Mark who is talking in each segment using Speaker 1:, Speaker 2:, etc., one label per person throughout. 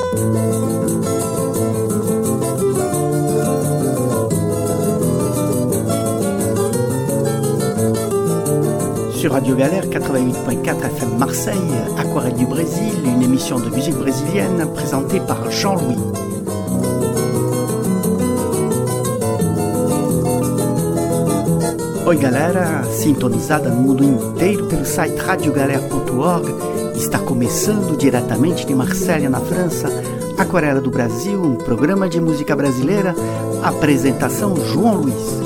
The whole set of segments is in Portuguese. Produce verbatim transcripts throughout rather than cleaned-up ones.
Speaker 1: Sur Radio Galère quatre-vingt-huit virgule quatre F M Marseille, Aquarelle du Brésil, une émission de musique brésilienne présentée par Jean-Louis. Oi galera, sintonizada no mundo inteiro pelo site radio galera ponto org, está começando diretamente de Marselha, na França, Aquarela do Brasil, um programa de música brasileira, apresentação João Luiz.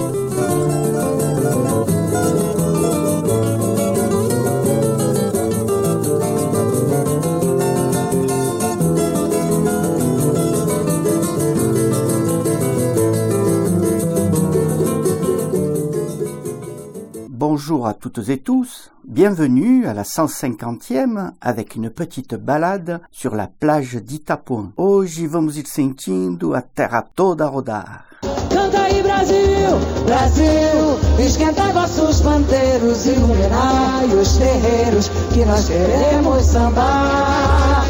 Speaker 1: Bonjour à toutes et tous, bienvenue à la cent cinquantième avec une petite balade sur la plage d'Itapuã. Hoje vamos ir sentindo a terra toda a rodar.
Speaker 2: Canta aí Brasil, Brasil, esquentai vossos pandeiros, iluminai os terreiros que nós queremos sambar.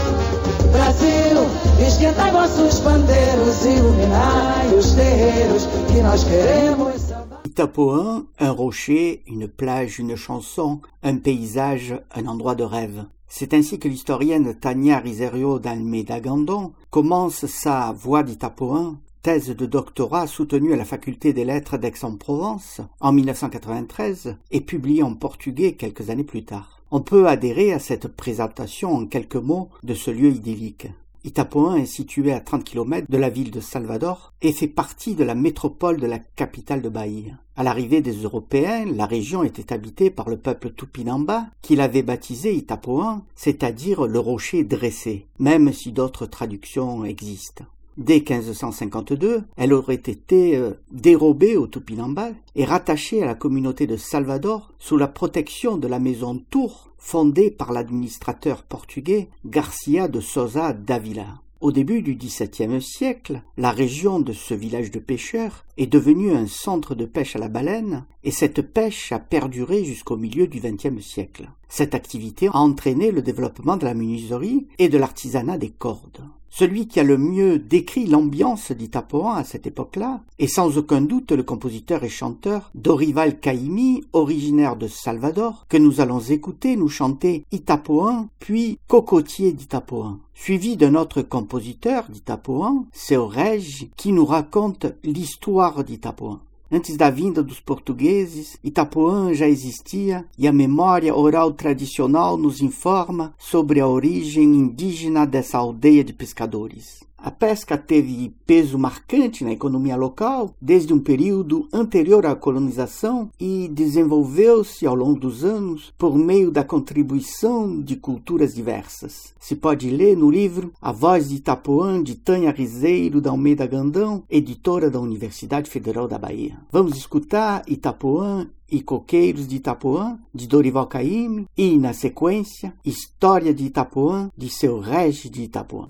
Speaker 2: Brasil, esquentai vossos pandeiros, iluminai os terreiros que nós queremos sambar.
Speaker 1: Itapuã, un rocher, une plage, une chanson, un paysage, un endroit de rêve. C'est ainsi que l'historienne Tania Riserio d'Almeida Gandon commence sa Voix d'Itapuã, thèse de doctorat soutenue à la faculté des lettres d'Aix-en-Provence en mille neuf cent quatre-vingt-treize et publiée en portugais quelques années plus tard. On peut adhérer à cette présentation en quelques mots de ce lieu idyllique. Itapuã est situé à trente kilomètres de la ville de Salvador et fait partie de la métropole de la capitale de Bahia. À l'arrivée des Européens, la région était habitée par le peuple Tupinamba qui l'avait baptisé Itapuã, c'est-à-dire le rocher dressé, même si d'autres traductions existent. Dès quinze cent cinquante-deux, elle aurait été euh, dérobée aux Tupinamba et rattachée à la communauté de Salvador sous la protection de la maison Tour, fondée par l'administrateur portugais Garcia de Souza d'Ávila. Au début du dix-septième siècle, la région de ce village de pêcheurs est devenue un centre de pêche à la baleine et cette pêche a perduré jusqu'au milieu du vingtième siècle. Cette activité a entraîné le développement de la menuiserie et de l'artisanat des cordes. Celui qui a le mieux décrit l'ambiance d'Itapuã à cette époque-là est sans aucun doute le compositeur et chanteur Dorival Caymmi, originaire de Salvador, que nous allons écouter nous chanter Itapuã, puis Cocotier d'Itapuã, suivi d'un autre compositeur d'Itapuã, Seu Regi, qui nous raconte l'histoire d'Itapuã. Antes da vinda dos portugueses, Itapuã já existia e a memória oral tradicional nos informa sobre a origem indígena dessa aldeia de pescadores. A pesca teve peso marcante na economia local desde um período anterior à colonização e desenvolveu-se ao longo dos anos por meio da contribuição de culturas diversas. Se pode ler no livro A Voz de Itapuã, de Tânia Riseiro da Almeida Gandão, editora da Universidade Federal da Bahia. Vamos escutar Itapuã e Coqueiros de Itapuã, de Dorival Caymmi, e, na sequência, História de Itapuã, de Seu Regi de Itapuã.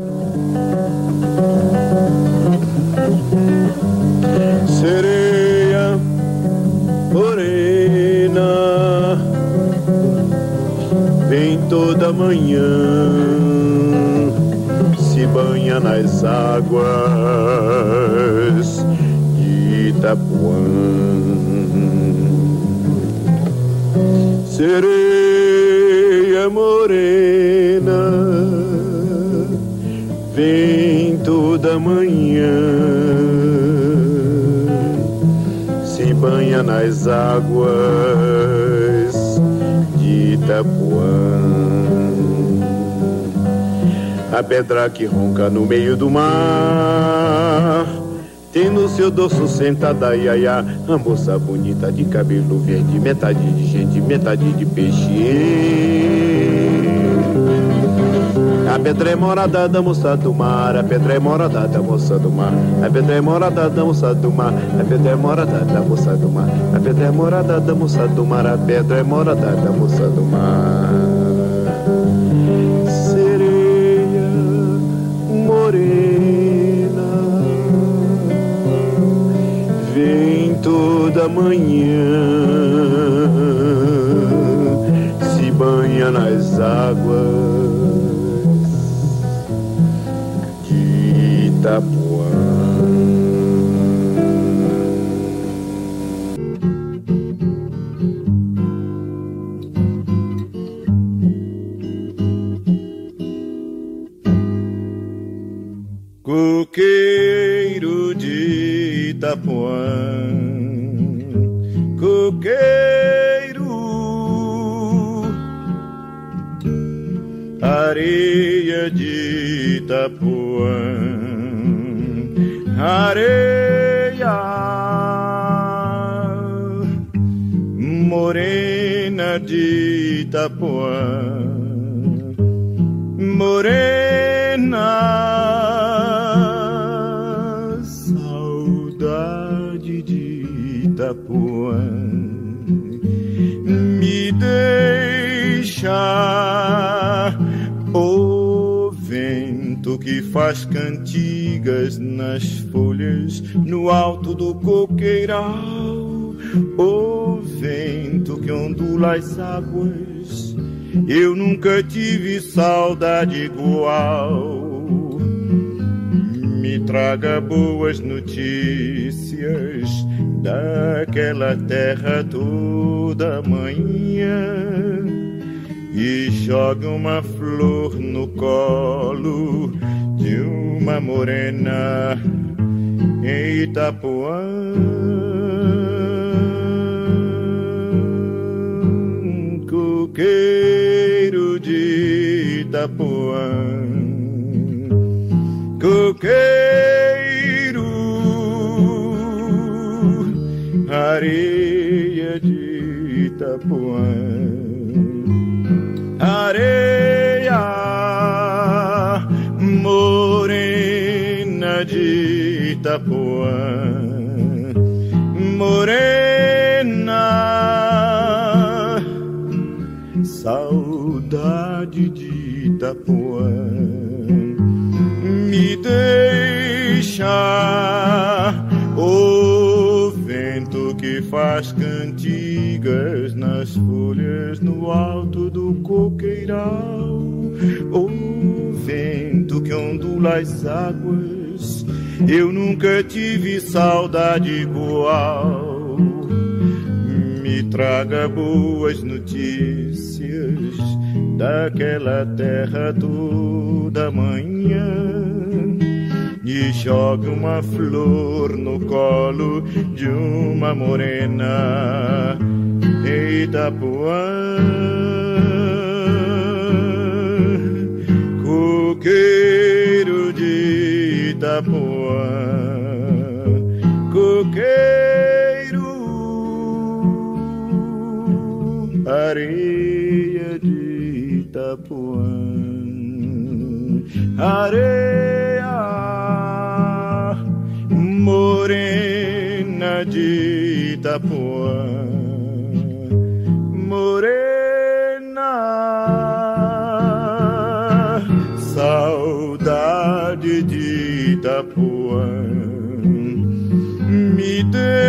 Speaker 3: Sereia morena, vem toda manhã, se banha nas águas de Itapuã. Sereia morena, vem toda manhã, se banha nas águas de Itapuã. A pedra que ronca no meio do mar tem no seu dorso sentada iaiá a moça bonita de cabelo verde, metade de gente, metade de peixe. A pedra é morada da moça do mar, a pedra é morada da moça do mar, a pedra é morada da moça do mar, a pedra é morada da moça do mar, a pedra é morada da moça do mar, a pedra é morada da moça do mar. Sereia morena, vem toda manhã, se banha nas águas Itapuã. Coqueiro de Itapuã, coqueiro, areia de Itapuã, areia morena de Itapuã, morena. Itapuã, me deixa o vento que faz cantigas nas folhas no alto do coqueiral, o vento que ondula as águas. Eu nunca tive saudade igual. Me traga boas notícias daquela terra toda manhã e joga uma flor no colo de uma morena em Itapuã. Coqueiro de Itapuã, coqueiro, areia de Itapuã, areia morena de Itapuã, morena, saudade de Itapuã. Me deixa o vento que faz cantigas nas folhas no alto do coqueiral, o vento que ondula as águas. Eu nunca tive saudade igual. Me traga boas notícias daquela terra toda manhã e joga uma flor no colo de uma morena em Itapuã. Coqueiro de Itapuã, coqueiro, areia de Itapuã, areia morena de Itapuã, morena, saudade de Itapuã. Me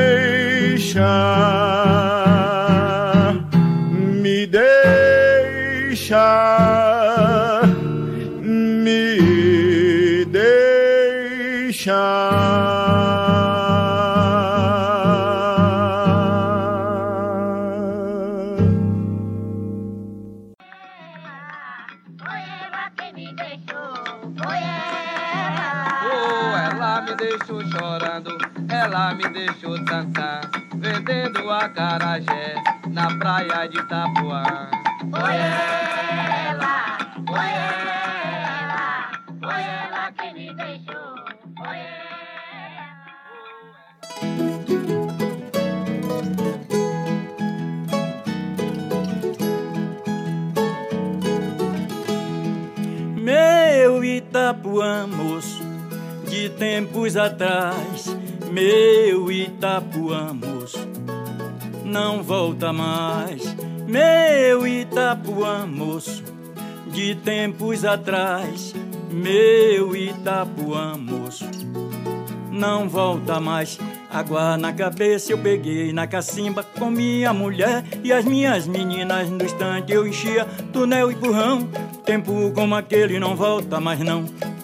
Speaker 3: deixa, me deixa, me deixa.
Speaker 4: Ela me deixou dançar, vendendo acarajé na praia de Itapuã. Foi ela, foi ela, foi ela que me deixou, foi
Speaker 5: ela. Meu Itapuã, moço, de tempos atrás, meu Itapuã, moço, não volta mais. Meu Itapuã, moço, de tempos atrás, meu Itapuã, moço, não volta mais. Água na cabeça eu peguei na cacimba com minha mulher e as minhas meninas. No instante eu enchia túnel e burrão. Tempo como aquele não volta mais não.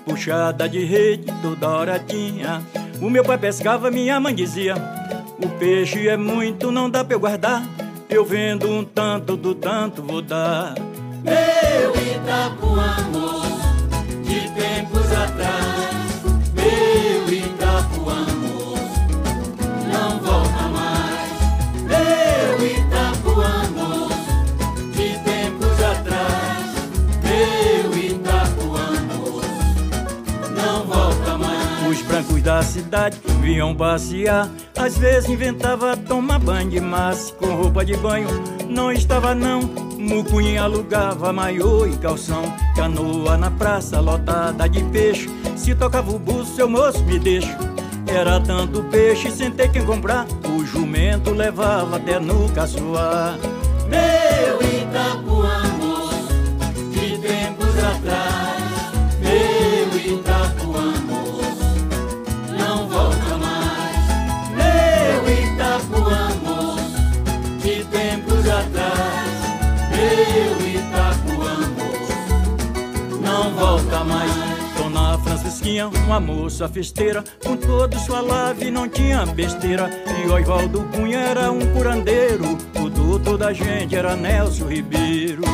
Speaker 5: puxada de rede toda hora tinha. O meu pai pescava, minha mãe dizia: o peixe é muito, não dá pra eu guardar. Eu vendo um tanto, do tanto vou dar. Meu Itapuã, moço, de tempos atrás. Meu Itapuã, moço, não volta mais. Meu Itapuã, moço, de tempos atrás. Meu Itapuã, moço, não volta mais. Os brancos da cidade vinham passear, às vezes inventava tomar banho de massa. Com roupa de banho não estava não, mucunha alugava maiô e calção. Canoa na praça lotada de peixe, se tocava o buço, seu moço me deixa. Era tanto peixe sem ter quem comprar, o jumento levava até no caçoar. Meu Itapuã, moço, de tempos atrás. Meu Itapuã, moço, não volta mais. Meu Itapuã, moço, de tempos atrás. Meu Itapuã, moço, não volta mais. Dona Francisquinha, uma moça festeira, com todos falava e não tinha besteira. E o Osvaldo Cunha era um curandeiro, o doutor da gente era Nelson Ribeiro.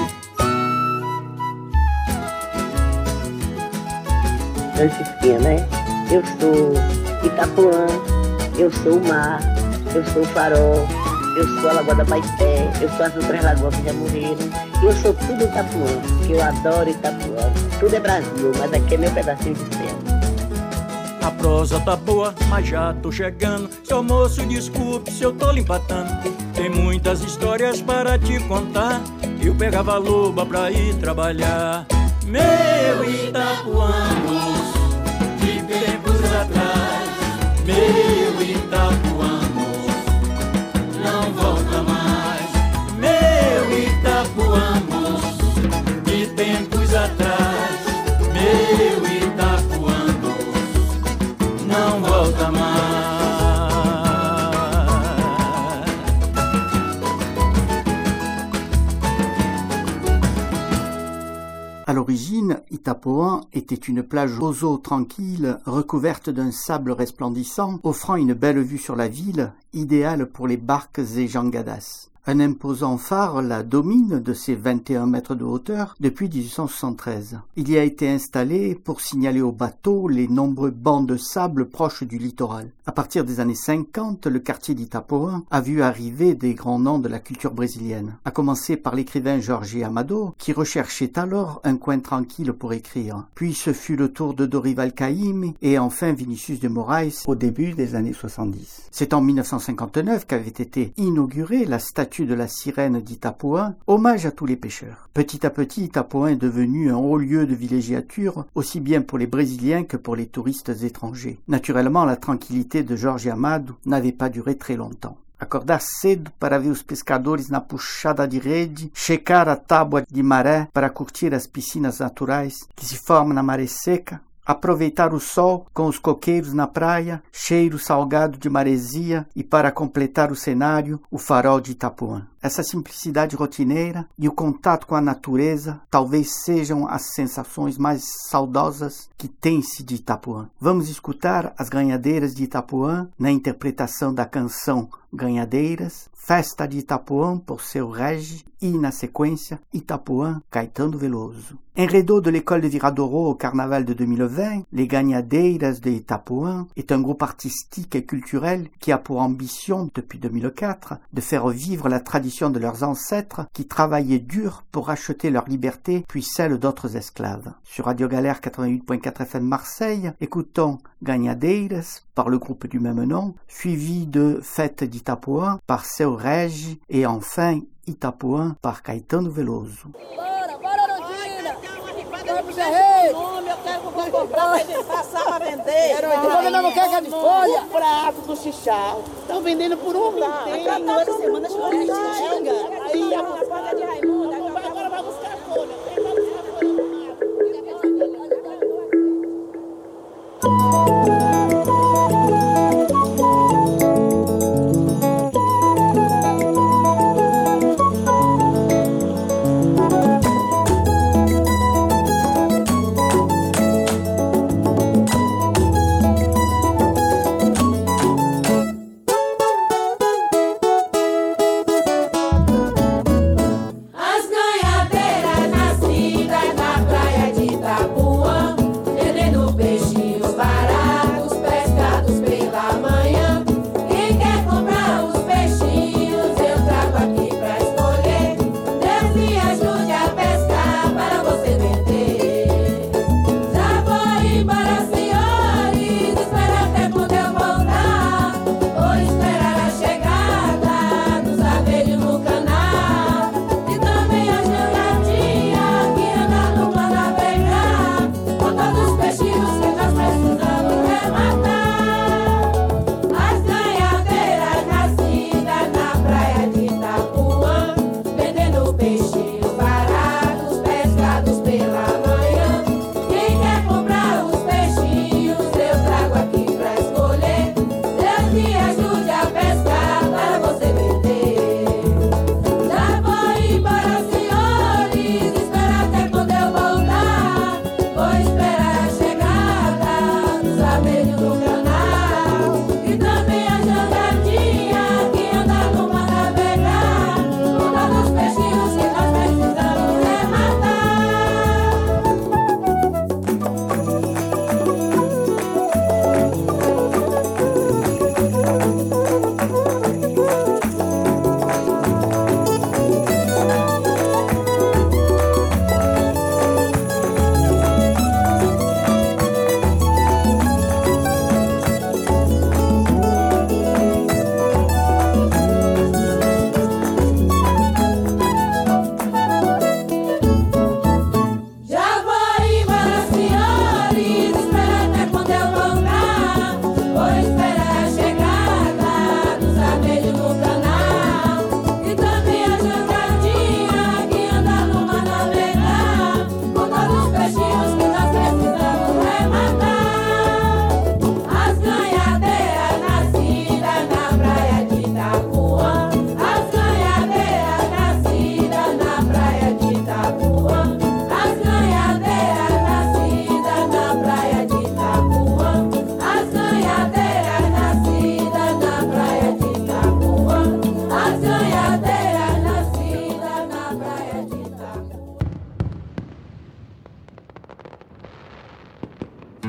Speaker 6: Francisquinha, né? Eu sou Itapuã, eu sou o mar, eu sou o farol, eu sou a Lagoa da Baité, eu sou as outras lagoas que já morreram. Eu sou tudo Itapuã, que eu adoro Itapuã. Tudo é Brasil, mas aqui é meu pedacinho de céu.
Speaker 5: A prosa tá boa, mas já tô chegando. Seu moço, desculpe se eu tô lhe empatando. Tem muitas histórias para te contar. Eu pegava a loba pra ir trabalhar. Meu Itapuã, moço, de tempos atrás. Meu Itapuã, moço, não volta mais. Meu Itapuã, moço, de tempos atrás. Meu Itapuã, moço, não volta mais.
Speaker 1: À l'origine, Itapuã était une plage aux eaux tranquilles, recouverte d'un sable resplendissant, offrant une belle vue sur la ville, idéale pour les barques et jangadas. Un imposant phare la domine de ses vingt et un mètres de hauteur depuis dix-huit cent soixante-treize. Il y a été installé pour signaler aux bateaux les nombreux bancs de sable proches du littoral. À partir des années cinquante, le quartier d'Itapuã a vu arriver des grands noms de la culture brésilienne, à commencer par l'écrivain Jorge Amado, qui recherchait alors un coin tranquille pour écrire. Puis ce fut le tour de Dorival Caymmi et enfin Vinicius de Moraes au début des années soixante-dix. C'est en mille neuf cent cinquante-neuf qu'avait été inaugurée la statue de la sirène d'Itapuã, hommage à tous les pêcheurs. Petit à petit, Itapuã est devenu un haut lieu de villégiature, aussi bien pour les Brésiliens que pour les touristes étrangers. Naturellement, la tranquillité de Jorge Amado n'avait pas duré très longtemps. Acordar cedo para ver os pescadores na puxada de rede, checar a tábua de maré para curtir as piscinas naturais que se formam na maré seca, aproveitar o sol com os coqueiros na praia, cheiro salgado de maresia e, para completar o cenário, o farol de Itapuã. Essa simplicidade rotineira e o contato com a natureza talvez sejam as sensações mais saudosas que tem-se de Itapuã. Vamos escutar as Ganhadeiras de Itapuã na interpretação da canção Ganhadeiras, Festa de Itapuã por Seu Regi e, na sequência, Itapuã, Caetano Veloso. Enredo de l'école de Viradouro au carnaval de deux mille vingt, les Ganhadeiras de Itapuã est un groupe artistique et culturel qui a pour ambition, depuis deux mille quatre, de faire vivre la tradition de leurs ancêtres qui travaillaient dur pour acheter leur liberté puis celle d'autres esclaves. Sur Radio Galère quatre-vingt-huit point quatre F M Marseille, écoutons Ganhadeiras par le groupe du même nom, suivi de Fête d'Itapuã par Seu Regi et enfin Itapuã par Caetano Veloso.
Speaker 7: Bora, bora, Rodina! Vamos, Zé! Eu quero comprar pra gente passar pra vender. Quero não quer que de folha? O prato do xixau. Estão vendendo por um vintém. Tá toda semana chegou a xinga. Aí a porta de Raimundo. Agora vai buscar folha.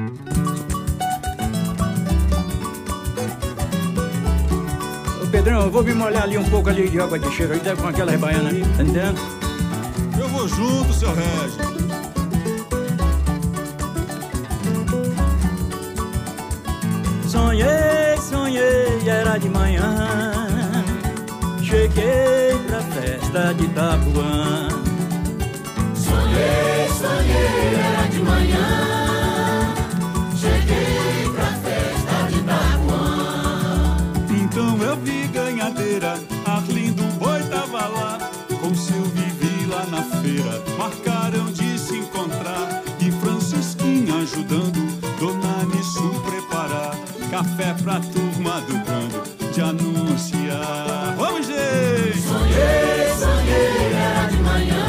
Speaker 5: Pedrão, eu vou me molhar ali um pouco ali de água de cheiro, aí deve com aquela rebaiana, tá entendendo?
Speaker 8: Eu vou junto, seu Régio.
Speaker 5: Sonhei, sonhei, era de manhã, cheguei pra festa de Itapuã.
Speaker 9: Sonhei, sonhei, era de manhã, cheguei pra festa de Itapuã.
Speaker 8: Então eu vi ganhadeira, Arlindo Boi tava lá, com Silvio vi lá na feira, marcaram de se encontrar, e Francisquinha ajudando Dona Nissu preparar café pra turma do bando de anunciar. Vamos, gente!
Speaker 9: Sonhei, sonhei, era de manhã,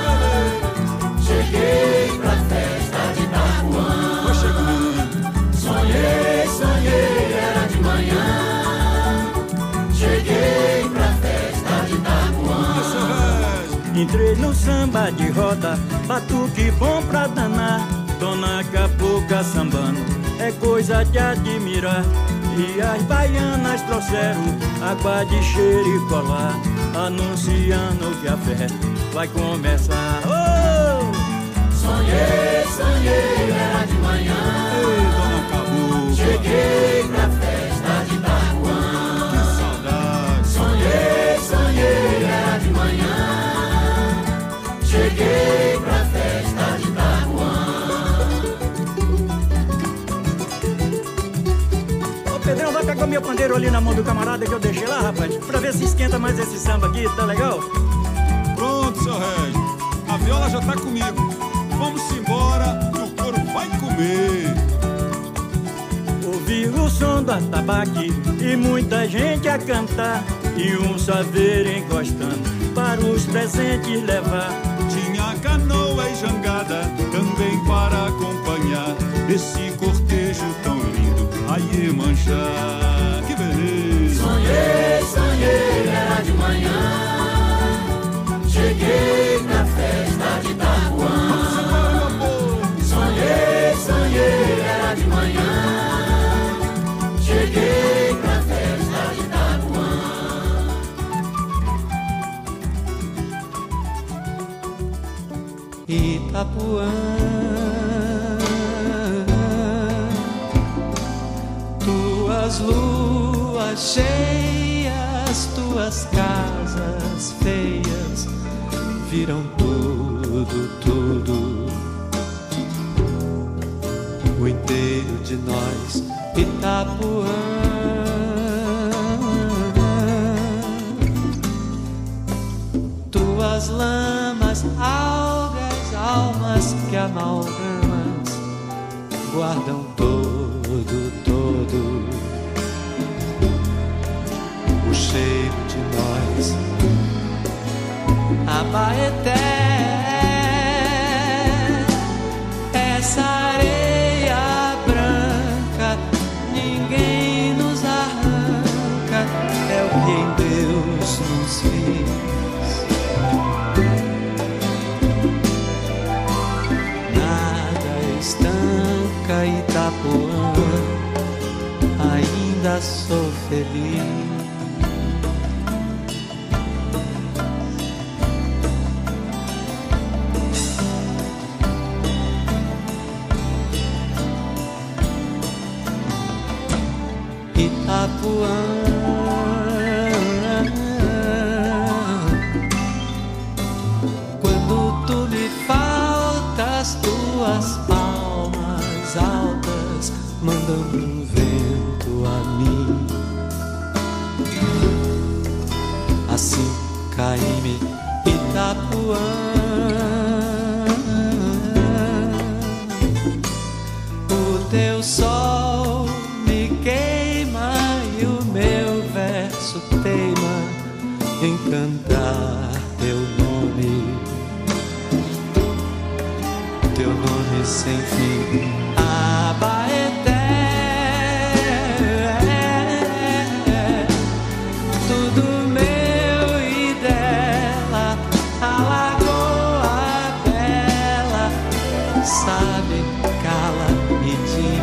Speaker 9: cheguei pra festa de Itapuã.
Speaker 8: Vou chegando.
Speaker 9: Sonhei, sonhei, era de manhã, cheguei pra festa de Itapuã.
Speaker 5: Entrei no samba de roda, batuque bom pra danar, Dona Capuca sambando, é coisa de admirar. E as baianas trouxeram água de cheiro e colar, anunciando que a festa vai começar. Oh!
Speaker 9: Sonhei, sonhei, era de manhã,
Speaker 8: Ei, Dona Capuca,
Speaker 9: cheguei pra festa de Itapuã.
Speaker 8: que saudade.
Speaker 9: Sonhei, sonhei, era de manhã, cheguei pra festa de Itapuã.
Speaker 5: Ô Pedrão, vai pegar meu pandeiro ali na mão do camarada que eu deixei lá, rapaz, pra ver se esquenta mais esse samba aqui, tá legal?
Speaker 8: Pronto, seu Régio, a viola já tá comigo. Vamos embora, que o couro vai comer.
Speaker 5: Ouvi o som do atabaque e muita gente a cantar, e um saveiro encostando para os presentes levar.
Speaker 8: Tinha canoa e jangada também para acompanhar esse cortejo tão lindo a Iemanjá. Que beleza!
Speaker 9: Sonhei, sonhei, era de manhã, cheguei pra festa de Itapuã. Sonhei, sonhei, era de manhã, cheguei pra festa de Itapuã.
Speaker 10: Itapuã, tuas luas cheias, tuas casas feias viram tudo, tudo. O inteiro de nós, Itapuã. Tuas lamas, algas, almas que amalgamas guardam todo, todo o cheiro de nós. Abaeté, essa areia branca, ninguém nos arranca, é o que em Deus nos fez. Nada estanca Itapuã, ainda sou feliz. Itapuã, quando tu me faltas, tuas palmas altas mandam um vento a mim. Assim cai-me Itapuã, o teu sol me queima e o meu verso teima em cantar teu nome, teu nome sem fim. Abaeté, tudo meu e dela, a lagoa bela, sabe, cala e diz.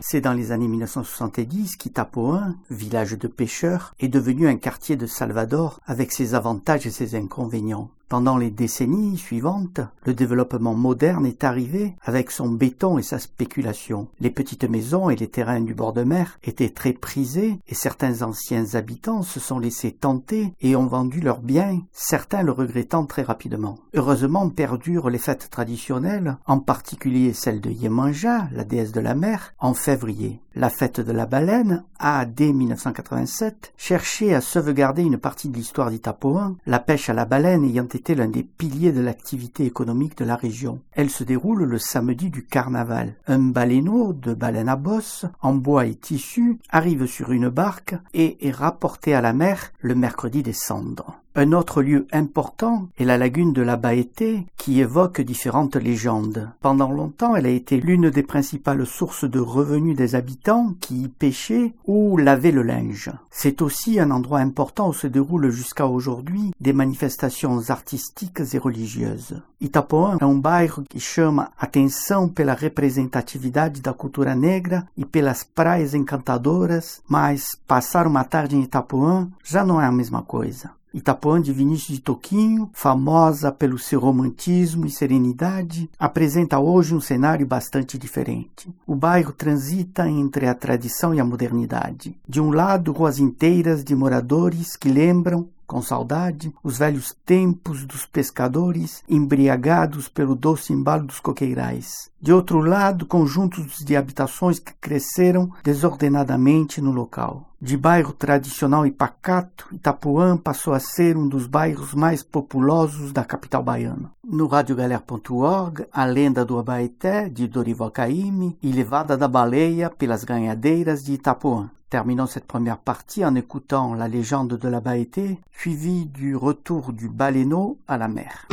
Speaker 1: C'est dans les années mille neuf cent soixante-dix qu'Itapoan, village de pêcheurs, est devenu un quartier de Salvador avec ses avantages et ses inconvénients. Pendant les décennies suivantes, le développement moderne est arrivé avec son béton et sa spéculation. Les petites maisons et les terrains du bord de mer étaient très prisés et certains anciens habitants se sont laissés tenter et ont vendu leurs biens, certains le regrettant très rapidement. Heureusement perdurent les fêtes traditionnelles, en particulier celle de Yemanja, la déesse de la mer, en février. La fête de la baleine a, dès mille neuf cent quatre-vingt-sept, cherché à sauvegarder une partie de l'histoire d'Itapoan, la pêche à la baleine ayant été l'un des piliers de l'activité économique de la région. Elle se déroule le samedi du carnaval. Un baleineau de baleine à bosse, en bois et tissu, arrive sur une barque et est rapporté à la mer le mercredi des cendres. Un autre lieu important est la lagune de la Baété, qui évoque différentes légendes. Pendant longtemps, elle a été l'une des principales sources de revenus des habitants qui y pêchaient ou lavaient le linge. C'est aussi un endroit important où se déroulent jusqu'à aujourd'hui des manifestations artísticas e religieuses. Itapoan é um bairro que chama atenção pela representatividade da cultura negra e pelas praias encantadoras, mas passar uma tarde em Itapoan já não é a mesma coisa. Itapoan de Vinícius de Toquinho, famosa pelo seu romantismo e serenidade, apresenta hoje um cenário bastante diferente. O bairro transita entre a tradição e a modernidade. De um lado, ruas inteiras de moradores que lembram, com saudade, os velhos tempos dos pescadores embriagados pelo doce embalo dos coqueirais. De outro lado, conjuntos de habitações que cresceram desordenadamente no local. De bairro tradicional e pacato, Itapoan passou a ser um dos bairros mais populosos da capital baiana. No radiogalère ponto org, a lenda do Abaeté, de Dorival Caymmi, e Levada da Baleia pelas ganhadeiras de Itapoan. Terminons cette première partie en écoutant la légende de la Baété, suivie du retour du baleineau à la mer.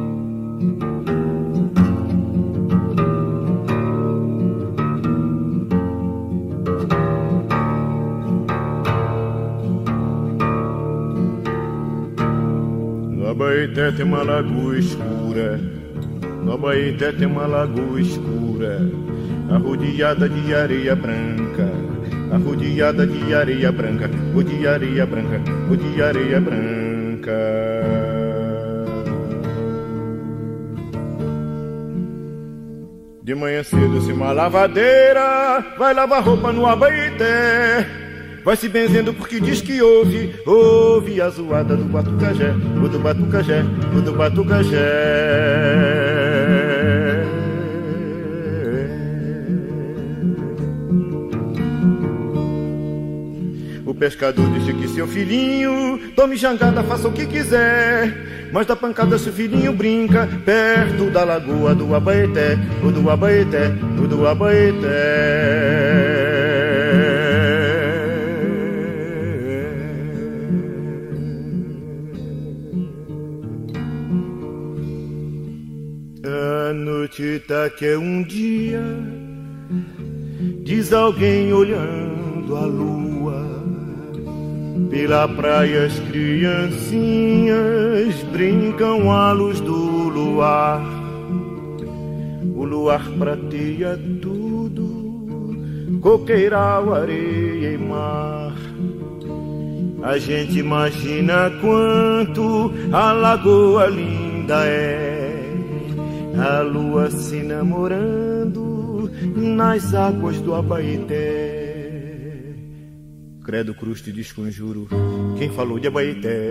Speaker 3: No Abaeté tem uma lagoa escura, no Abaeté tem uma lagoa escura, arrodeada de areia branca, arrodeada de areia branca, o de areia branca, o de areia branca. De manhã cedo se uma lavadeira vai lavar roupa no Abaeté, vai se benzendo porque diz que ouve, ouve a zoada do batucajé, o do batucajé, o do batucajé. O pescador disse que seu filhinho tome jangada, faça o que quiser, mas da pancada seu filhinho brinca perto da lagoa do Abaeté, o do Abaeté, o do Abaeté. A noite tá que é um dia, diz alguém olhando a lua. Pela praia as criancinhas brincam à luz do luar. O luar prateia tudo, coqueiral, areia e mar. A gente imagina quanto a lagoa linda é, a lua se namorando nas águas do Abaeté. Credo, cruz, te desconjuro, quem falou de Abaeté?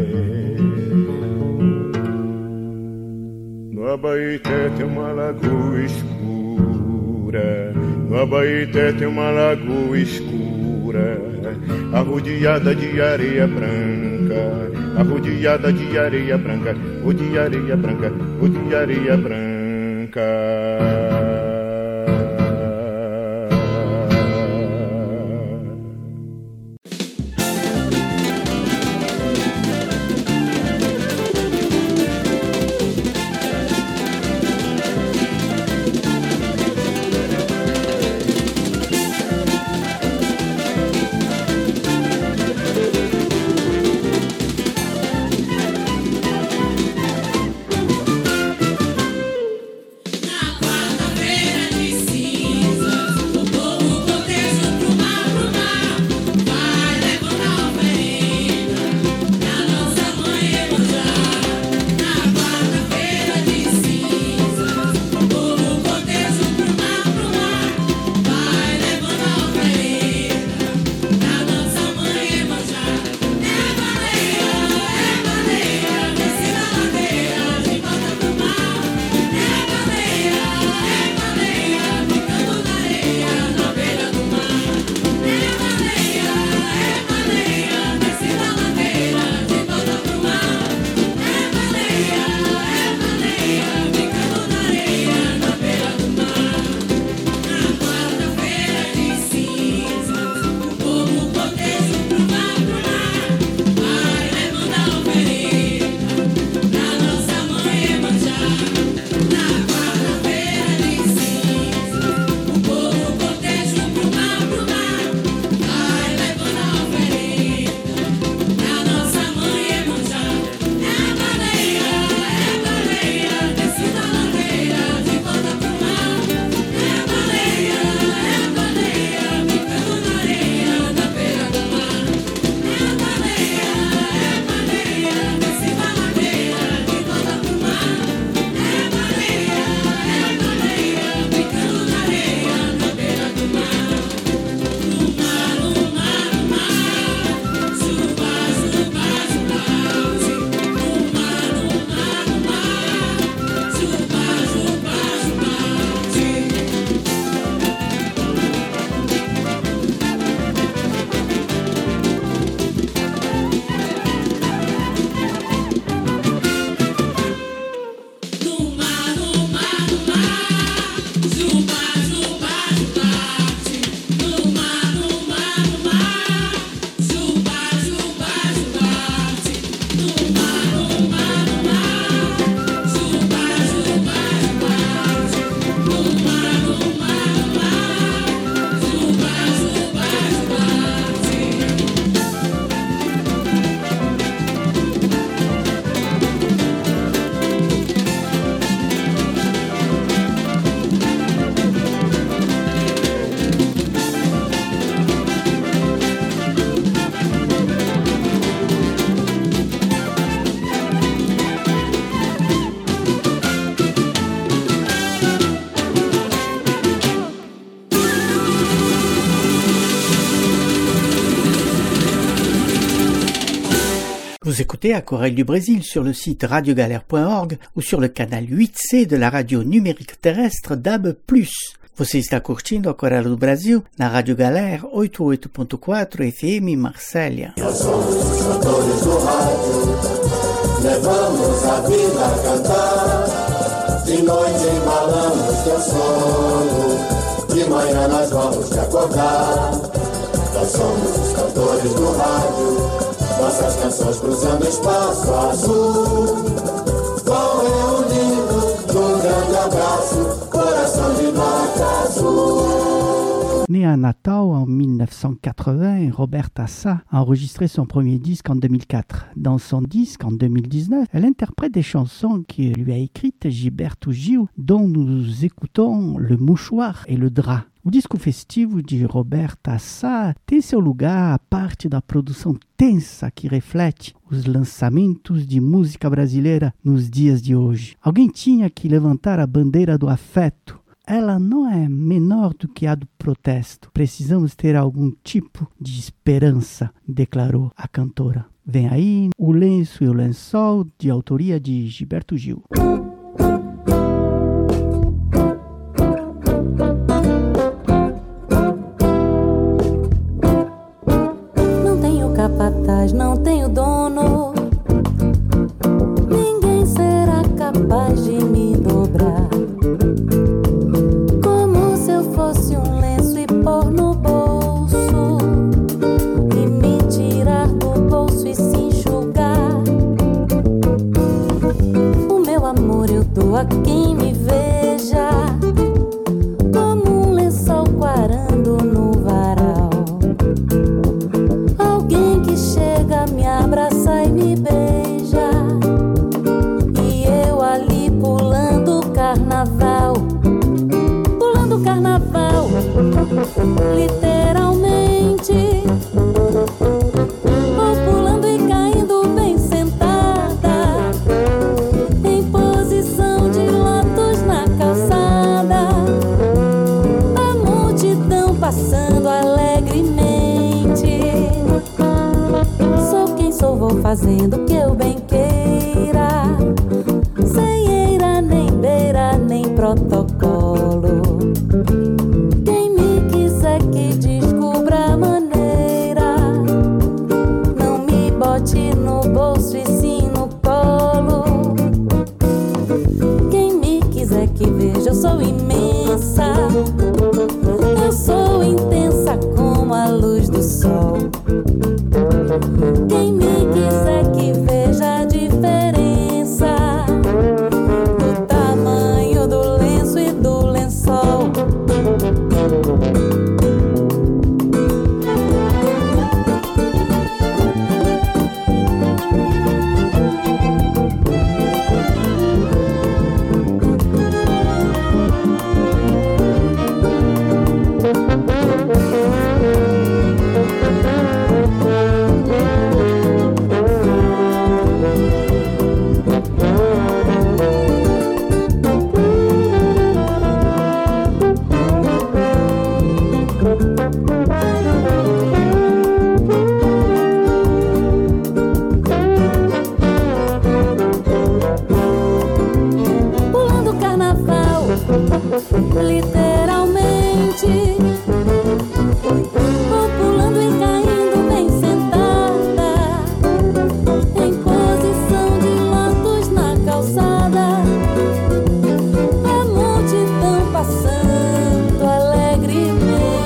Speaker 3: No Abaeté tem uma lagoa escura, no Abaeté tem uma lagoa escura, arrodeada de areia branca, arrodeada de areia branca, o de areia branca, o de areia branca.
Speaker 9: Na guarda
Speaker 1: Vous écoutez Aquarelle du Brésil sur le site radio galère point org ou sur le canal huit C de la radio numérique terrestre D A B plus. Você está curtindo Aquarela do Brasil na Rádio Galera oitenta e oito ponto quatro F M Marsella.
Speaker 9: Nós somos os cantores do rádio, levamos a vida a cantar. De noite embalamos teu sono, de manhã nós vamos te acordar. Nós somos os cantores do rádio, nossas canções cruzando espaço azul. Vão reunindo num grande abraço, coração de nota azul.
Speaker 1: Né à Natal en mille neuf cent quatre-vingts, Robert Assa a enregistré son premier disque en deux mille quatre. Dans son disque, en deux mille dix-neuf, elle interprète des chansons que lui a écrites Gilberto Gil, dont nous écoutons Le Mouchoir et Le Drap. O disco festivo de Roberta Assa tem seu lugar a parte da produção tensa que reflete os lançamentos de música brasileira nos dias de hoje. Alguém tinha que levantar a bandeira do afeto. Ela não é menor do que a do protesto. Precisamos ter algum tipo de esperança, declarou a cantora. Vem aí O Lenço e o Lençol, de autoria de Gilberto Gil.
Speaker 11: Capataz, não tenho dono, ninguém será capaz de me dobrar. Como se eu fosse um lenço e pôr no bolso, e me tirar do bolso e se enxugar. O meu amor eu dou a quem me veja, como um lençol quarando no varal. Chega, me abraça e me beija, e eu ali pulando o carnaval, pulando o carnaval, literalmente, ou pulando e caindo bem sentada, em posição de lótus na calçada, a multidão passando alegremente. Vou fazendo o que eu bem queira, sem eira, nem beira, nem protocolo. Quem me quiser que descubra a maneira, não me bote no bolso e sim no colo. Quem me quiser que veja, eu sou imensa, eu sou intensa como a luz do sol. Quem me quiser que veja a diferença do tamanho do lenço e do lençol. Literalmente, vou pulando e caindo bem sentada, em posição de lótus na calçada, a multidão passando alegremente.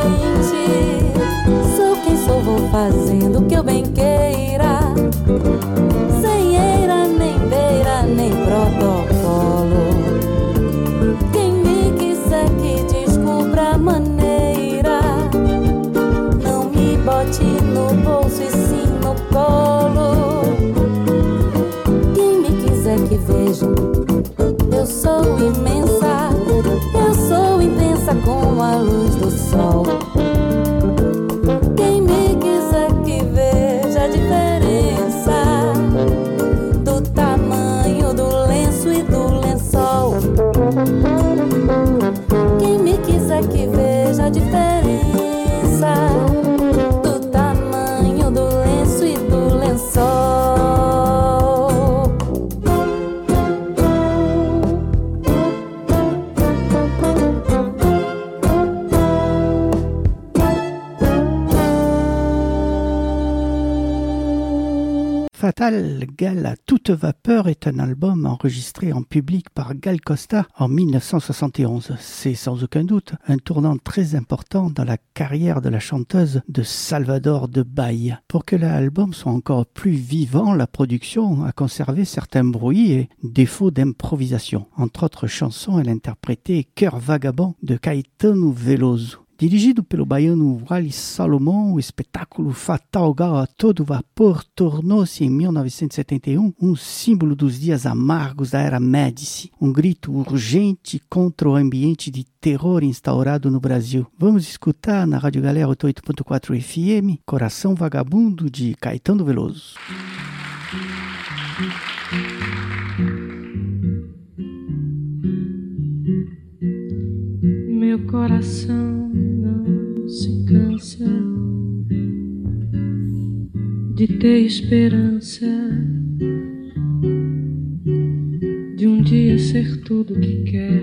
Speaker 11: Sou quem sou, vou fazendo o que eu bem queira, sem eira, nem beira, nem protocolo. Quem me quiser que descubra a maneira, não me bote no bolso e sim no colo. Quem me quiser que veja, eu sou imensa, eu sou intensa como a luz do sol. Quem me quiser que veja a diferença do tamanho do lenço e do lençol. Quem me quiser que veja a diferença do tamanho
Speaker 1: Fatal Gal à toute vapeur est un album enregistré en public par Gal Costa en mille neuf cent soixante et onze. C'est sans aucun doute un tournant très important dans la carrière de la chanteuse de Salvador de Bahia. Pour que l'album soit encore plus vivant, la production a conservé certains bruits et défauts d'improvisation. Entre autres chansons, elle a interprété Cœur Vagabond de Caetano Veloso. Dirigido pelo baiano Wally Salomon, o espetáculo Fatal Gal a todo vapor tornou-se em mil novecentos e setenta e um um símbolo dos dias amargos da era Médici, um grito urgente contra o ambiente de terror instaurado no Brasil. Vamos escutar na Rádio Galera oitenta e oito ponto quatro F M, Coração Vagabundo de Caetano Veloso.
Speaker 12: Meu coração não se cansa de ter esperança de um dia ser tudo o que quer.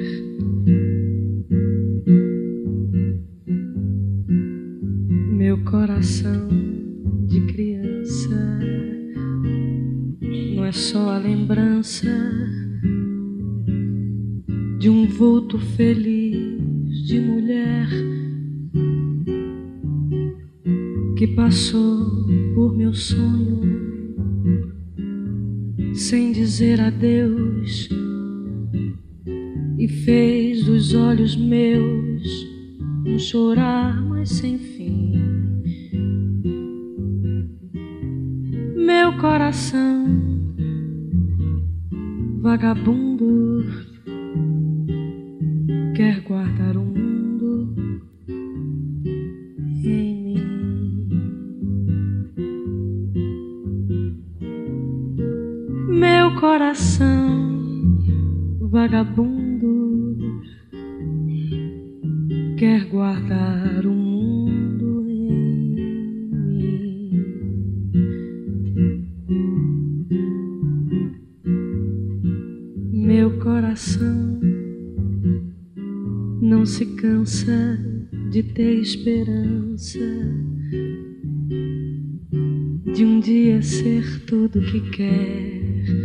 Speaker 12: Meu coração de criança não é só a lembrança de um vulto feliz de mulher que passou por meu sonho sem dizer adeus e fez dos olhos meus um chorar mas sem fim. Meu coração vagabundo quer guardar o mundo em mim. Meu coração vagabundo quer guardar o mundo em mim. Meu coração não se cansa de ter esperança de um dia ser tudo que quer.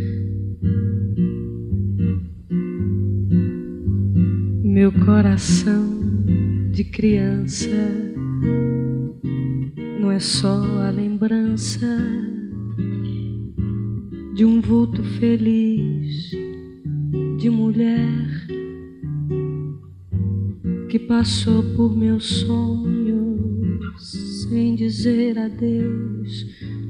Speaker 12: Meu coração de criança não é só a lembrança de um vulto feliz de mulher que passou por meus sonhos sem dizer adeus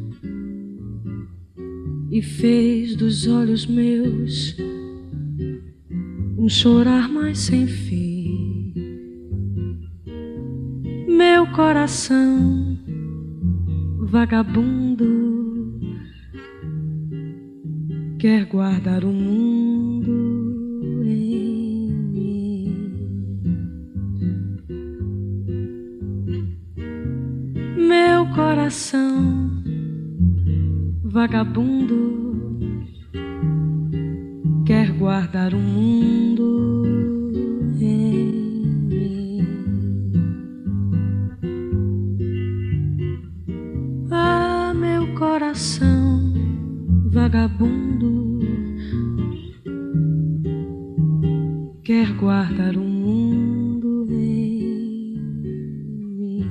Speaker 12: e fez dos olhos meus um chorar mais sem fim. Meu coração vagabundo quer guardar o mundo em mim. Meu coração vagabundo quer guardar o mundo em mim. Ah, meu coração vagabundo quer guardar o mundo em mim.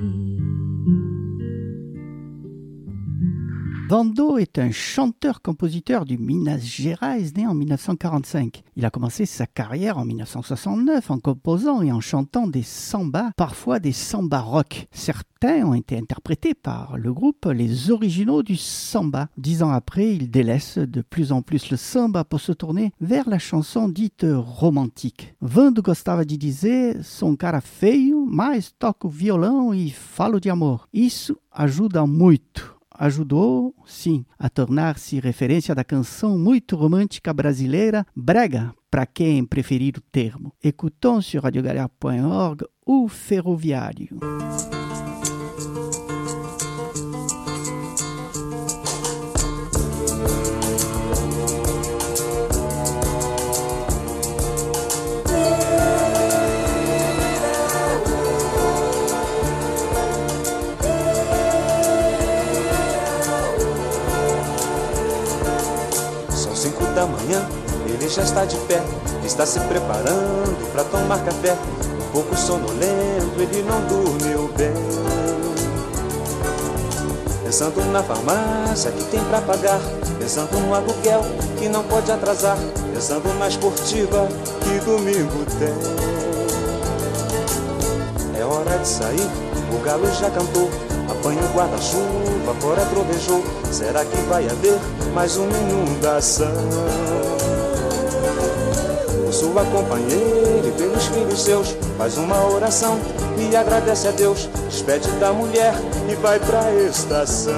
Speaker 1: Vando est un chanteur-compositeur du Minas Gerais né en mille neuf cent quarante-cinq. Il a commencé sa carrière en mille neuf cent soixante-neuf en composant et en chantant des sambas, parfois des sambas rock. Certains ont été interprétés par le groupe Les Originaux du Samba. Dix ans après, il délaisse de plus en plus le samba pour se tourner vers la chanson dite romantique. Vando gostava de dizer, sou um cara feio, mas toco violão e falo de amor. Isso ajuda muito. Ajudou, sim, a tornar-se referência da canção muito romântica brasileira brega, para quem preferir o termo. Écoutons sur radio galère point org o Ferroviário.
Speaker 13: manhã ele já está de pé, está se preparando para tomar café. Um pouco sonolento, ele não dormiu bem, pensando na farmácia que tem pra pagar, pensando no aluguel que não pode atrasar, pensando na esportiva que domingo tem. É hora de sair, o galo já cantou, apanha o guarda-chuva, fora trovejou. Será que vai haver mais uma inundação? Por sua companheira e pelos filhos seus, faz uma oração e agradece a Deus. Despede da mulher e vai pra estação.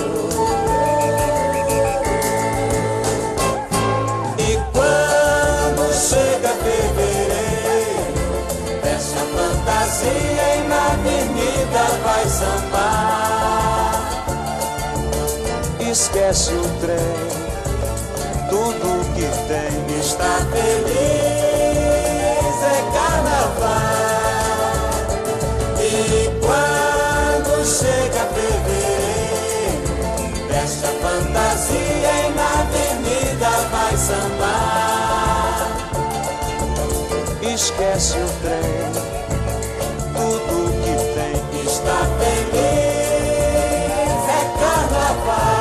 Speaker 13: E quando chega fevereiro, desce a fantasia e na avenida vai sambar. Esquece o trem, tudo que tem, está feliz, é carnaval. E quando chega fevereiro, desce a fantasia e na avenida vai sambar. Esquece o trem, tudo que tem, está feliz, é carnaval.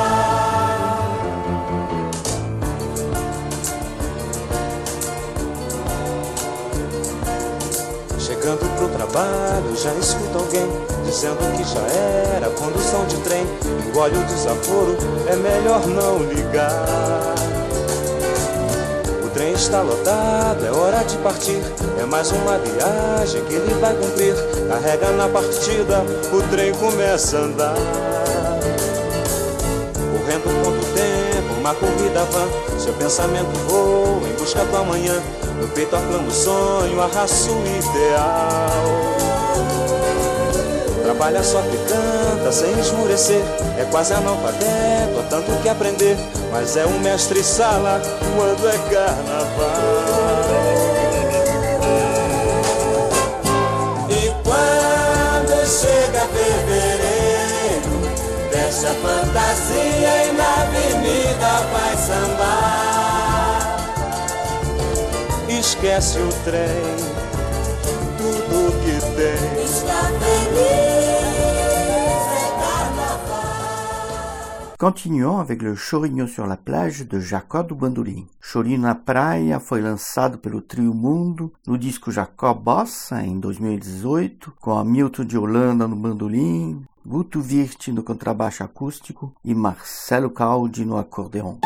Speaker 13: Chegando pro trabalho, já escuta alguém dizendo que já era condução de trem. Engole o desaforo, é melhor não ligar. O trem está lotado, é hora de partir. É mais uma viagem que ele vai cumprir. Carrega na partida, o trem começa a andar. Correndo contra o tempo, uma corrida vã. Seu pensamento voa em busca do amanhã. No peito aflama o sonho, arrasta o ideal. Trabalha, sofre e canta sem esmurecer. É quase analfabeto, há tanto que aprender. Mas é um mestre-sala quando é carnaval. E quando chega fevereiro, desce a fantasia e na avenida vai sambar. Esquece o trem, tudo que tem, está feliz, é carnaval.
Speaker 1: Continuons avec le Chorinho sur la plage de Jacó do Bandolim. Chorinho na Praia foi lançado pelo Trio Mundo no disco Jacó Bossa em dois mil e dezoito, com Hamilton de Holanda no bandolim, Guto Virti no contrabaixo acústico e Marcelo Caldi no acordeon.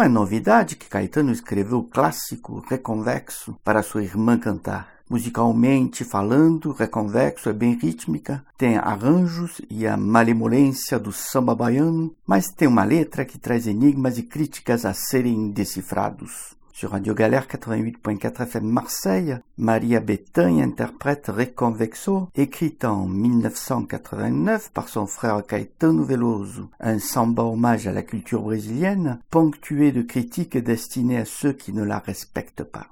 Speaker 1: é novidade que Caetano escreveu o clássico Reconvexo para sua irmã cantar. Musicalmente falando, Reconvexo é bem rítmica, tem arranjos e a malemolência do samba baiano, mas tem uma letra que traz enigmas e críticas a serem decifrados. Sur Radio Galère quatre-vingt-huit point quatre F M Marseille, Maria Bethânia interprète Reconvexo, écrite en mille neuf cent quatre-vingt-neuf par son frère Caetano Veloso, un samba hommage à la culture brésilienne, ponctué de critiques destinées à ceux qui ne la respectent pas.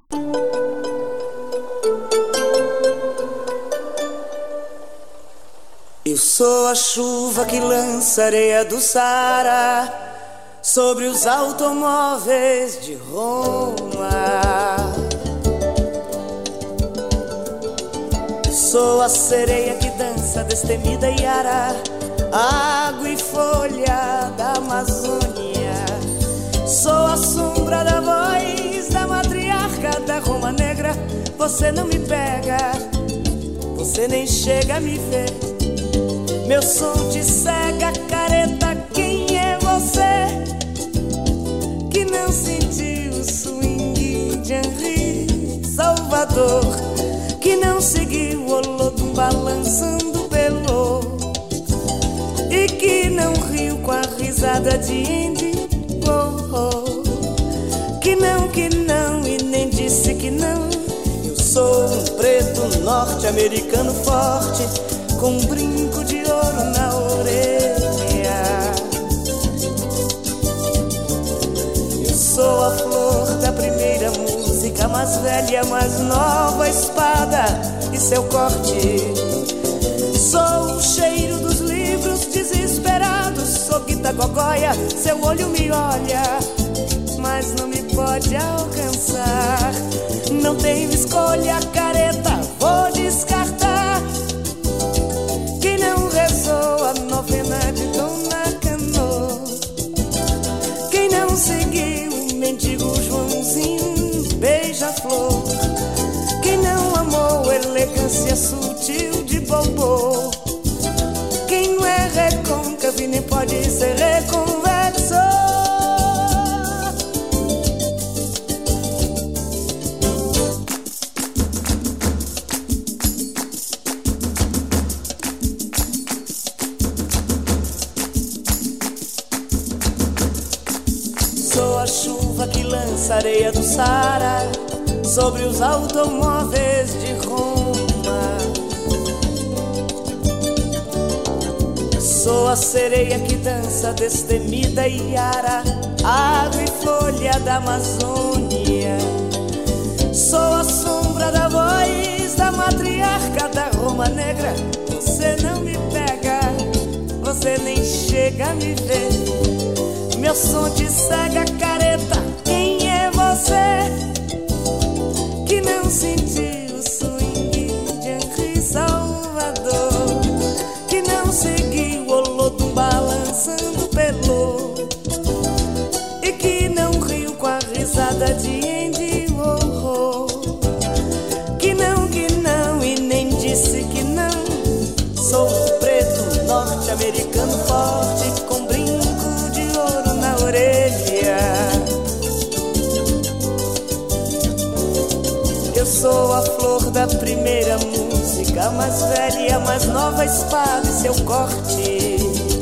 Speaker 14: Eu sou a chuva que lança areia do Saara sobre os automóveis de Roma. Sou a sereia que dança destemida e ara, água e folha da Amazônia. Sou a sombra da voz da matriarca da Roma Negra. Você não me pega, você nem chega a me ver. Meu som te cega, careta, quem é você? Que não sentiu o swing de Henri Salvador, que não seguiu o Olodum balançando pelo, e que não riu com a risada de Indy, oh, oh. Que não, que não, e nem disse que não. Eu sou um preto norte-americano forte, com um brinco de ouro na orelha. Eu sou a flor da primeira música, mais velha, mais nova espada e seu corte. Sou o cheiro dos livros desesperados, sou guita-gogóia, seu olho me olha, mas não me pode alcançar. Não tenho escolha, careta, vou descartar. Quem não rezou a novena de Dona Cano, quem não seguiu o mendigo Joãozinho beija-flor, quem não amou elegância sutil de Bobo, quem não é recôncavo e nem pode ser reconvexo. Que lança areia do Saara sobre os automóveis de Roma. Sou a sereia que dança destemida e ara, água e folha da Amazônia. Sou a sombra da voz da matriarca da Roma Negra. Você não me pega, você nem chega a me ver. Meu som te cega, careta, quem é você? Que não sentiu o swing de Henri Salvador, que não seguiu o Olodum balançando pelo, e que não riu com a risada de Andy Warhol. Que não, que não, e nem disse que não. Sou preto norte-americano forte, com brinco na orelha. Eu sou a flor da primeira música, mais velha, mais nova espada e seu corte.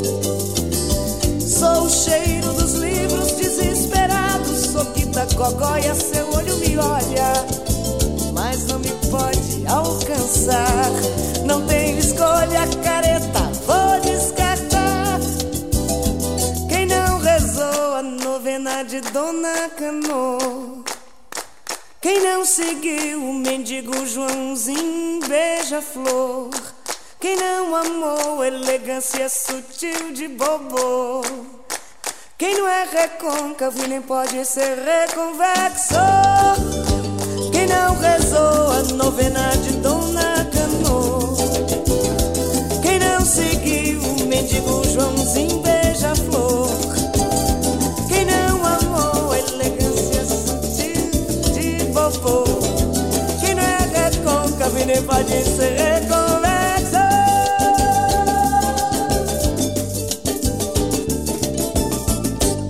Speaker 14: Sou o cheiro dos livros desesperados, sou guita-gogóia, seu olho me olha, mas não me pode alcançar. Não tenho escolha, careta, vou descartar. Quem não rezou a novena de Dona Cano, quem não seguiu o mendigo Joãozinho beija-flor, quem não amou elegância sutil de Bobo, quem não é recôncavo e nem pode ser reconvexo, quem não rezou a novena de Dona Cano, quem não seguiu o mendigo Joãozinho beija-flor, quem não amou elegância sutil de Bobo, quem não é recôncavo e nem pode ser reconvexo.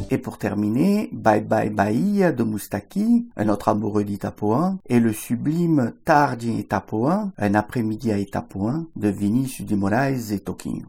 Speaker 1: Et pour terminer, Bye Bye Bahia de Moustaki, un autre amoureux d'Itapuã, et le sublime Tarde em Itapuã, un après-midi à Itapuã, de Vinícius de Moraes et Toquinho.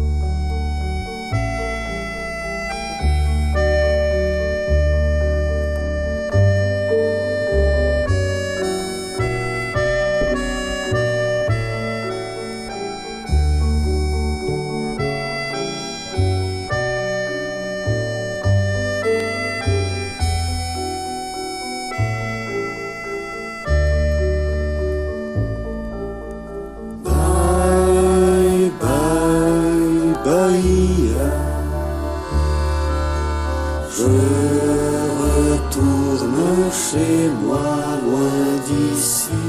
Speaker 9: Chez moi, loin d'ici.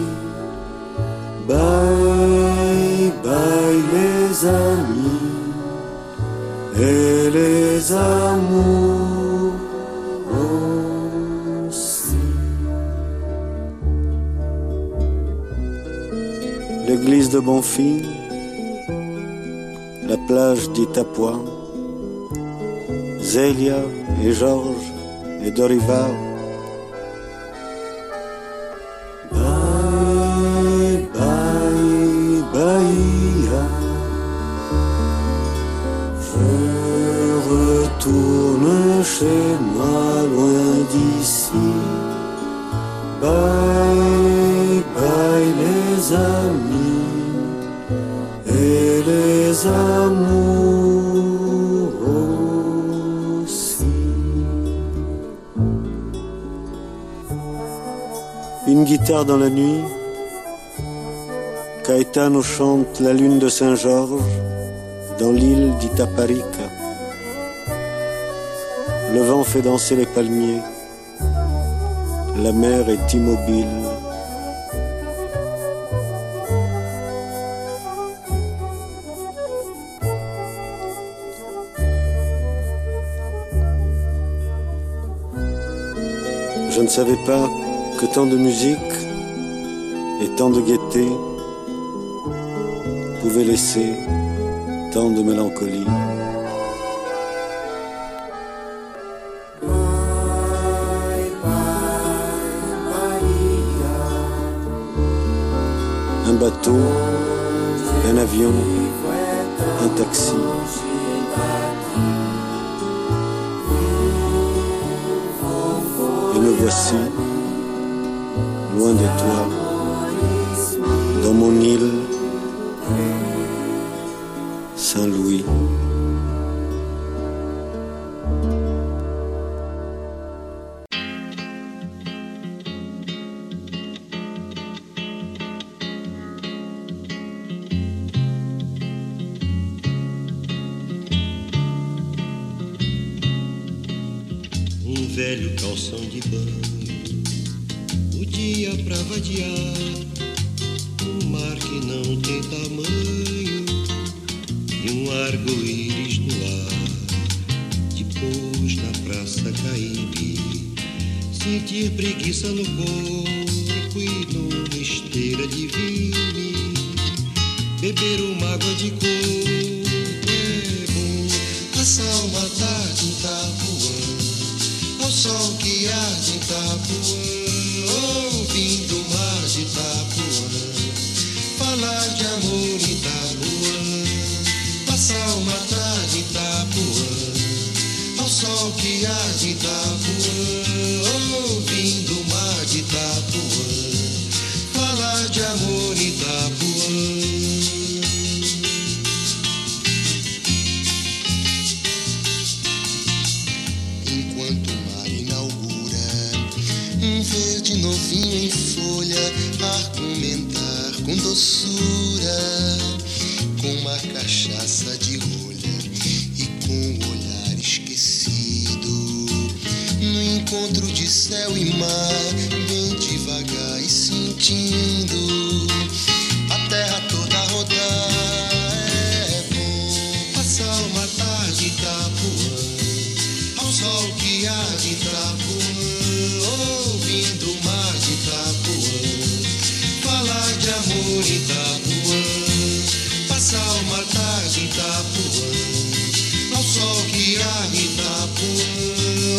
Speaker 9: Bye, bye les amis et les amours aussi.
Speaker 15: L'église de Bonfim, la plage d'Itapuã, Zélia et Georges et Dorival.
Speaker 9: Chez moi, loin d'ici. Bye, bye les amis et les amours aussi.
Speaker 15: Une guitare dans la nuit, Caetano chante la lune de Saint-Georges dans l'île d'Itaparica. Le vent fait danser les palmiers, la mer est immobile. Je ne savais pas que tant de musique et tant de gaieté pouvaient laisser tant de mélancolie. Un bateau, un avion, un taxi. Et me voici, loin de toi, dans mon île, Saint-Louis.
Speaker 16: Velho calção de banho, o dia pra vadiar, um mar que não tem tamanho e um arco-íris no ar. Depois na praça Caíbe, sentir preguiça no corpo e numa esteira de vinho, beber uma água de coco é bom, passar uma tarde em Itapuã. Ao sol que arde em Itapuã, ouvindo o mar de Itapuã, falar de amor em Itapuã, passar uma tarde em Itapuã, ao sol que arde em Itapuã, ouvindo o mar de Itapuã, falar de amor em Itapuã. Verde novinho em folha, argumentar com doçura, com uma cachaça de rolha e com o olhar esquecido. No encontro de céu e mar, bem devagar e sentindo a terra toda rodar. É bom passar uma tarde em Itapuã, ao sol que arde em Itapuã, ouvindo o mar de Itapuã, falar de amor em Itapuã, passar uma tarde em Itapuã, ao sol que arde em Itapuã,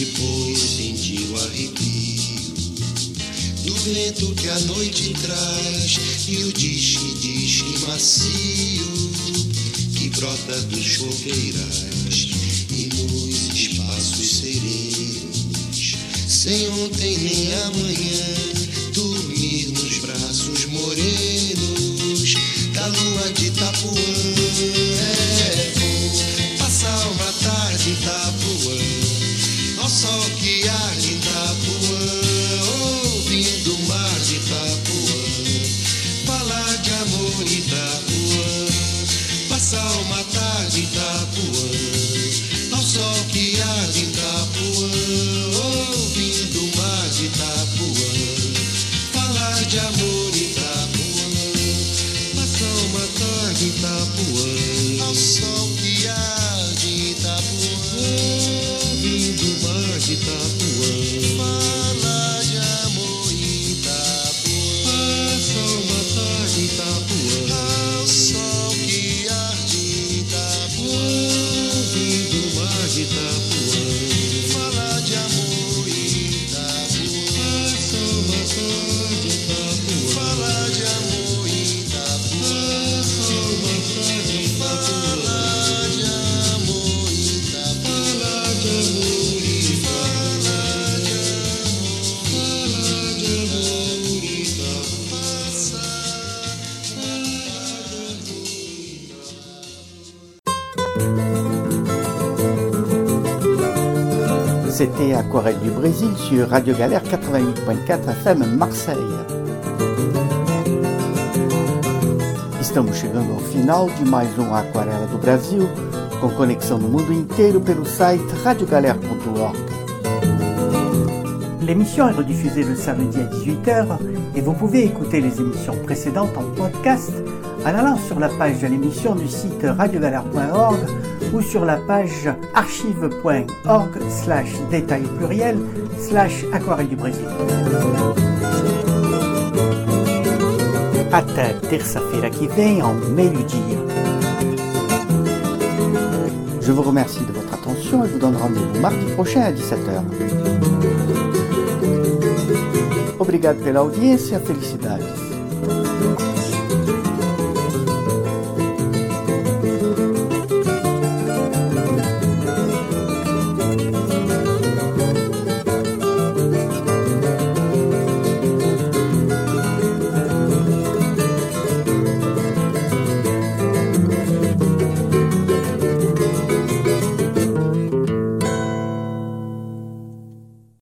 Speaker 16: põe sentir o arrepio do vento que a noite traz e o disque-disque macio que brota dos fogueirais e nos espaços serenos, sem ontem nem amanhã, dormir nos braços morenos da lua de Itapuã. É bom passar uma tarde em Itapuã, ao sol que arde em Itapuã, ouvindo o mar de Itapuã, falar de amor em Itapuã. Passar uma tarde em Itapuã, ao sol que arde em Itapuã, ouvindo o mar de Itapuã, falar de amor em Itapuã. Passar uma tarde em Itapuã, ao sol que arde em Itapuã, ouvindo o mar de Itapuã, falar de amor em Itapuã. Passar uma tarde em Itapuã, ao sol que arde em Itapuã, ouvindo o mar de Itapuã, falar de amor em Itapuã. Passar uma tarde em Itapuã, falar de amor em Itapuã. Passar uma tarde em Itapuã, falar de amor em Itapuã, falar de amor em Itapuã, falar de amor, falar de amor em Itapuã.
Speaker 1: C'était Aquarelle du Brésil sur Radio Galère quatre-vingt-huit point quatre F M Marseille. Estamos chegando ao final de mais um Aquarela do Brasil, com conexão no mundo inteiro pelo site radio galère point org. L'émission est rediffusée le samedi à dix-huit heures et vous pouvez écouter les émissions précédentes en podcast en allant sur la page de l'émission du site radio galère point org ou sur la page archive point org slash détail pluriel slash aquarelle du Brésil. Até terça-feira que vem, ao meio-dia. Je vous remercie de votre attention et vous donne rendez-vous mardi prochain à dix-sept heures. Obrigado pela audiência, felicidades.